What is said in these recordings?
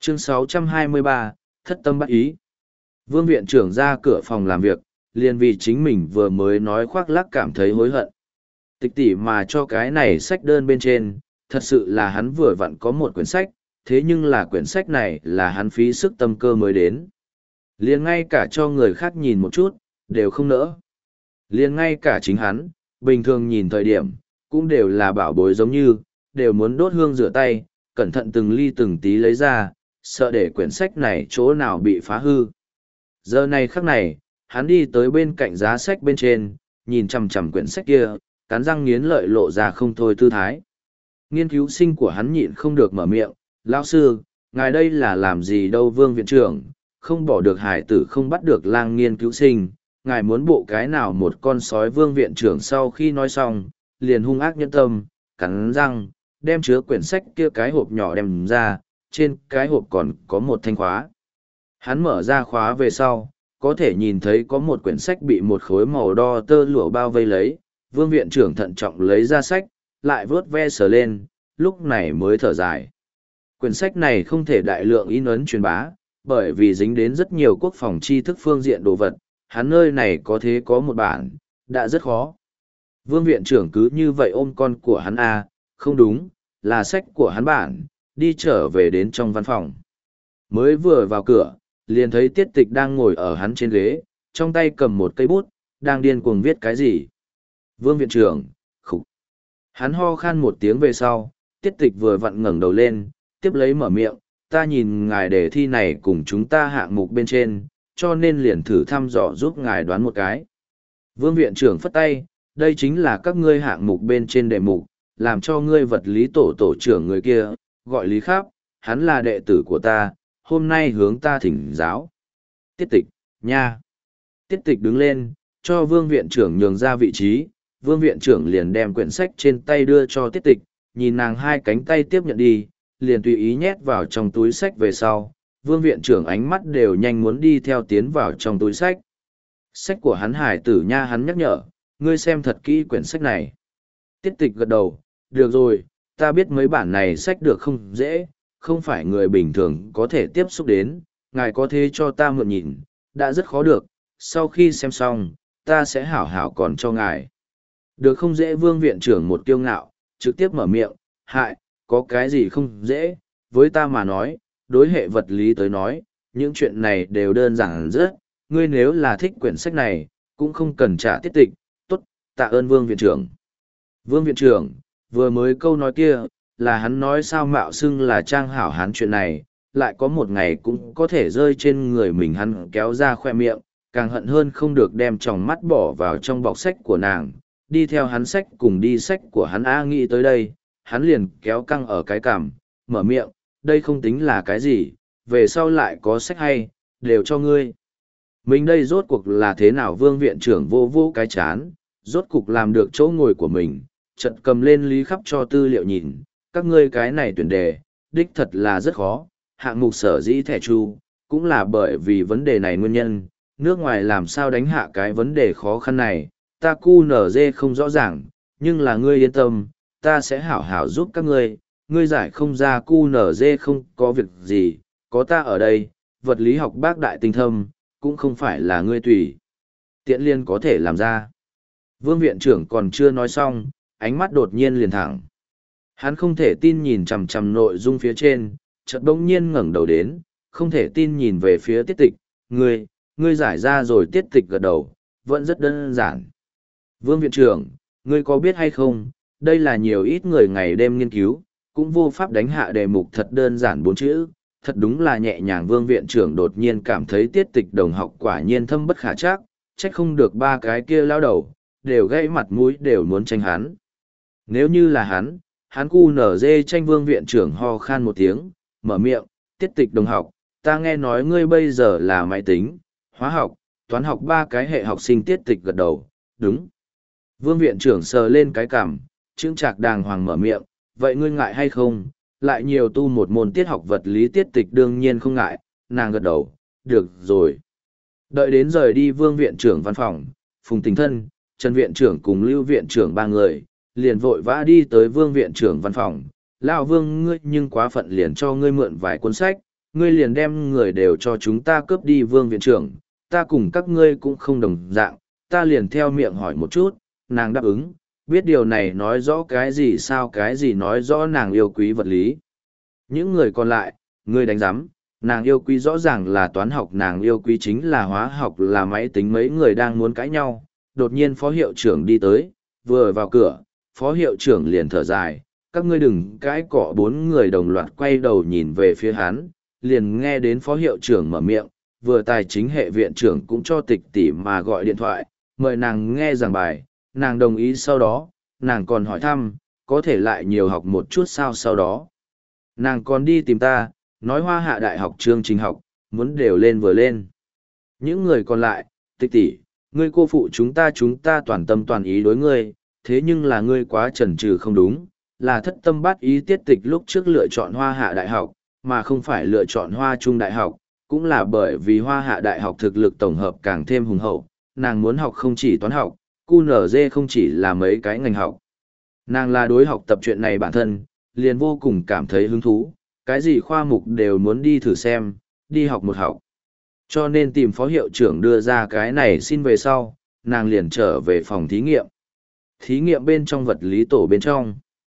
Chương 623, thất tâm bắt ý. Vương viện trưởng ra cửa phòng làm việc, liền vì chính mình vừa mới nói khoác lác cảm thấy hối hận. Tịch tỉ mà cho cái này sách đơn bên trên, thật sự là hắn vừa vặn có một quyển sách, thế nhưng là quyển sách này là hắn phí sức tâm cơ mới đến. Liền ngay cả cho người khác nhìn một chút, đều không nỡ. Liền ngay cả chính hắn, bình thường nhìn thời điểm, cũng đều là bảo bối giống như, đều muốn đốt hương rửa tay, cẩn thận từng ly từng tí lấy ra, sợ để quyển sách này chỗ nào bị phá hư. Giờ này khắc này, hắn đi tới bên cạnh giá sách bên trên, nhìn chằm chằm quyển sách kia, cắn răng nghiến lợi lộ ra không thôi tư thái. Nghiên cứu sinh của hắn nhịn không được mở miệng, lão sư, ngài đây là làm gì đâu Vương viện trưởng, không bỏ được hải tử không bắt được lang nghiên cứu sinh, ngài muốn bộ cái nào một con sói Vương viện trưởng sau khi nói xong, liền hung ác nhẫn tâm, cắn răng, đem chứa quyển sách kia cái hộp nhỏ đem ra, trên cái hộp còn có một thanh khóa. Hắn mở ra khóa về sau, có thể nhìn thấy có một quyển sách bị một khối màu đo tơ lụa bao vây lấy, Vương viện trưởng thận trọng lấy ra sách, lại vớt ve sờ lên, lúc này mới thở dài. Quyển sách này không thể đại lượng in ấn truyền bá, bởi vì dính đến rất nhiều quốc phòng tri thức phương diện đồ vật, hắn nơi này có thế có một bản, đã rất khó. Vương viện trưởng cứ như vậy ôm con của hắn không đúng, là sách của hắn bản, đi trở về đến trong văn phòng. Mới vừa vào cửa, liền thấy Tiết Tịch đang ngồi ở hắn trên ghế, trong tay cầm một cây bút, đang điên cuồng viết cái gì. Vương viện trưởng, khục. Hắn ho khan một tiếng về sau, Tiết Tịch vừa vặn ngẩng đầu lên, tiếp lấy mở miệng, ta nhìn ngài đề thi này cùng chúng ta hạng mục bên trên, cho nên liền thử thăm dò giúp ngài đoán một cái. Vương viện trưởng phất tay, đây chính là các ngươi hạng mục bên trên đề mục, làm cho ngươi vật lý tổ trưởng người kia, gọi Lý Kháp, hắn là đệ tử của ta, hôm nay hướng ta thỉnh giáo. Tiết Tịch, nha. Tiết Tịch đứng lên, cho Vương viện trưởng nhường ra vị trí, Vương viện trưởng liền đem quyển sách trên tay đưa cho Tiết Tịch, nhìn nàng hai cánh tay tiếp nhận đi, liền tùy ý nhét vào trong túi sách về sau. Vương viện trưởng ánh mắt đều nhanh muốn đi theo tiến vào trong túi sách. Sách của hắn hải tử nha, hắn nhắc nhở, ngươi xem thật kỹ quyển sách này. Tiết Tịch gật đầu, được rồi, ta biết mấy bản này sách được không dễ, không phải người bình thường có thể tiếp xúc đến, ngài có thế cho ta mượn nhìn, đã rất khó được, sau khi xem xong, ta sẽ hảo hảo còn cho ngài. Được không dễ Vương viện trưởng một kiêu ngạo, trực tiếp mở miệng, hại, có cái gì không dễ, với ta mà nói, đối hệ vật lý tới nói, những chuyện này đều đơn giản rất, ngươi nếu là thích quyển sách này, cũng không cần trả Tiết Tịch, tốt, tạ ơn Vương viện trưởng. Vương viện trưởng, vừa mới câu nói kia, là hắn nói sao mạo xưng là trang hảo hán chuyện này, lại có một ngày cũng có thể rơi trên người mình, hắn kéo ra khoe miệng, càng hận hơn không được đem tròng mắt bỏ vào trong bọc sách của nàng, đi theo hắn sách cùng đi sách của hắn nghĩ tới đây, hắn liền kéo căng ở cái cằm, mở miệng, đây không tính là cái gì, về sau lại có sách hay, đều cho ngươi. Mình đây rốt cuộc là thế nào Vương viện trưởng vô vô cái chán, rốt cuộc làm được chỗ ngồi của mình, chợt cầm lên Lý Khắp cho tư liệu nhìn, các ngươi cái này tuyển đề, đích thật là rất khó, hạng mục sở dĩ thẻ chu, cũng là bởi vì vấn đề này nguyên nhân, nước ngoài làm sao đánh hạ cái vấn đề khó khăn này, ta QNZ không rõ ràng, nhưng là ngươi yên tâm, ta sẽ hảo hảo giúp các ngươi giải không ra QNZ không có việc gì, có ta ở đây, vật lý học bác đại tinh thâm, cũng không phải là ngươi tùy tiện liên có thể làm ra. Vương viện trưởng còn chưa nói xong, ánh mắt đột nhiên liền thẳng. Hắn không thể tin nhìn chằm chằm nội dung phía trên, chợt bỗng nhiên ngẩng đầu đến, không thể tin nhìn về phía Tiết Tịch, ngươi giải ra rồi. Tiết Tịch gật đầu, vẫn rất đơn giản. Vương viện trưởng, ngươi có biết hay không, đây là nhiều ít người ngày đêm nghiên cứu, cũng vô pháp đánh hạ đề mục thật đơn giản 4 chữ, thật đúng là nhẹ nhàng. Vương viện trưởng đột nhiên cảm thấy Tiết Tịch đồng học quả nhiên thâm bất khả trắc, trách không được ba cái kia lao đầu, đều gãy mặt mũi đều muốn tranh hắn. Nếu như là hắn QNZ tranh. Vương viện trưởng ho khan một tiếng, mở miệng, Tiết Tịch đồng học, ta nghe nói ngươi bây giờ là máy tính, hóa học, toán học ba cái hệ học sinh. Tiết Tịch gật đầu, đúng. Vương viện trưởng sờ lên cái cằm, chững chạc đàng hoàng mở miệng, vậy ngươi ngại hay không, lại nhiều tu một môn tiết học vật lý. Tiết Tịch đương nhiên không ngại, nàng gật đầu, được rồi. Đợi đến rời đi Vương viện trưởng văn phòng, Phùng Tình Thân, Trần viện trưởng cùng Lưu viện trưởng ba người, liền vội vã đi tới Vương viện trưởng văn phòng. Lão Vương, ngươi nhưng quá phận, liền cho ngươi mượn vài cuốn sách, ngươi liền đem người đều cho chúng ta cướp đi. Vương viện trưởng, ta cùng các ngươi cũng không đồng dạng, ta liền theo miệng hỏi một chút, nàng đáp ứng, biết điều này nói rõ cái gì sao, cái gì nói rõ nàng yêu quý vật lý. Những người còn lại, ngươi đánh giám, nàng yêu quý rõ ràng là toán học, nàng yêu quý chính là hóa học, là máy tính. Mấy người đang muốn cãi nhau, đột nhiên phó hiệu trưởng đi tới, vừa vào cửa, phó hiệu trưởng liền thở dài, các ngươi đừng cãi cọ. Bốn người đồng loạt quay đầu nhìn về phía hắn, liền nghe đến phó hiệu trưởng mở miệng, vừa tài chính hệ viện trưởng cũng cho Tịch tỷ mà gọi điện thoại, mời nàng nghe giảng bài, nàng đồng ý. Sau đó, nàng còn hỏi thăm, có thể lại nhiều học một chút sao. Sau đó, nàng còn đi tìm ta, nói Hoa Hạ Đại học chương trình học, muốn đều lên vừa lên. Những người còn lại, Tịch tỷ, ngươi cô phụ chúng ta toàn tâm toàn ý đối ngươi, thế nhưng là ngươi quá chần chừ không đúng, là thất tâm bát ý. Tiết Tịch lúc trước lựa chọn Hoa Hạ Đại học, mà không phải lựa chọn Hoa Trung Đại học, cũng là bởi vì Hoa Hạ Đại học thực lực tổng hợp càng thêm hùng hậu, nàng muốn học không chỉ toán học, QNZ không chỉ là mấy cái ngành học. Nàng là đối học tập chuyện này bản thân, liền vô cùng cảm thấy hứng thú, cái gì khoa mục đều muốn đi thử xem, đi học một học. Cho nên tìm phó hiệu trưởng đưa ra cái này xin về sau, nàng liền trở về phòng thí nghiệm. Thí nghiệm bên trong vật lý tổ bên trong.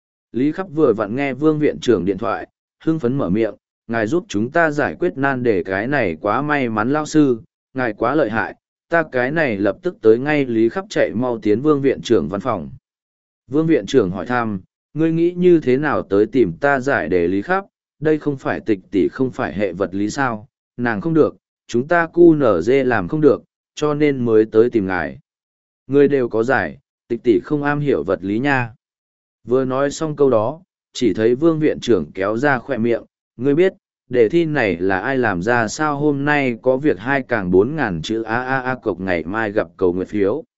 Lý Khắp vừa vặn nghe Vương viện trưởng điện thoại, hưng phấn mở miệng, ngài giúp chúng ta giải quyết nan đề, cái này quá may mắn lao sư, ngài quá lợi hại, ta cái này lập tức tới ngay. Lý Khắp chạy mau tiến Vương viện trưởng văn phòng. Vương viện trưởng hỏi thăm, ngươi nghĩ như thế nào tới tìm ta giải đề? Lý Khắp, đây không phải Tịch tỷ không phải hệ vật lý sao, nàng không được, chúng ta QNZ làm không được, cho nên mới tới tìm ngài. Ngươi đều có giải, Tịch tỷ không am hiểu vật lý nha. Vừa nói xong câu đó, chỉ thấy Vương viện trưởng kéo ra khỏe miệng, ngươi biết, đề thi này là ai làm ra sao? Hôm nay có việc 2 càng 4.000 chữ a cộc, ngày mai gặp cầu nguyện phiếu,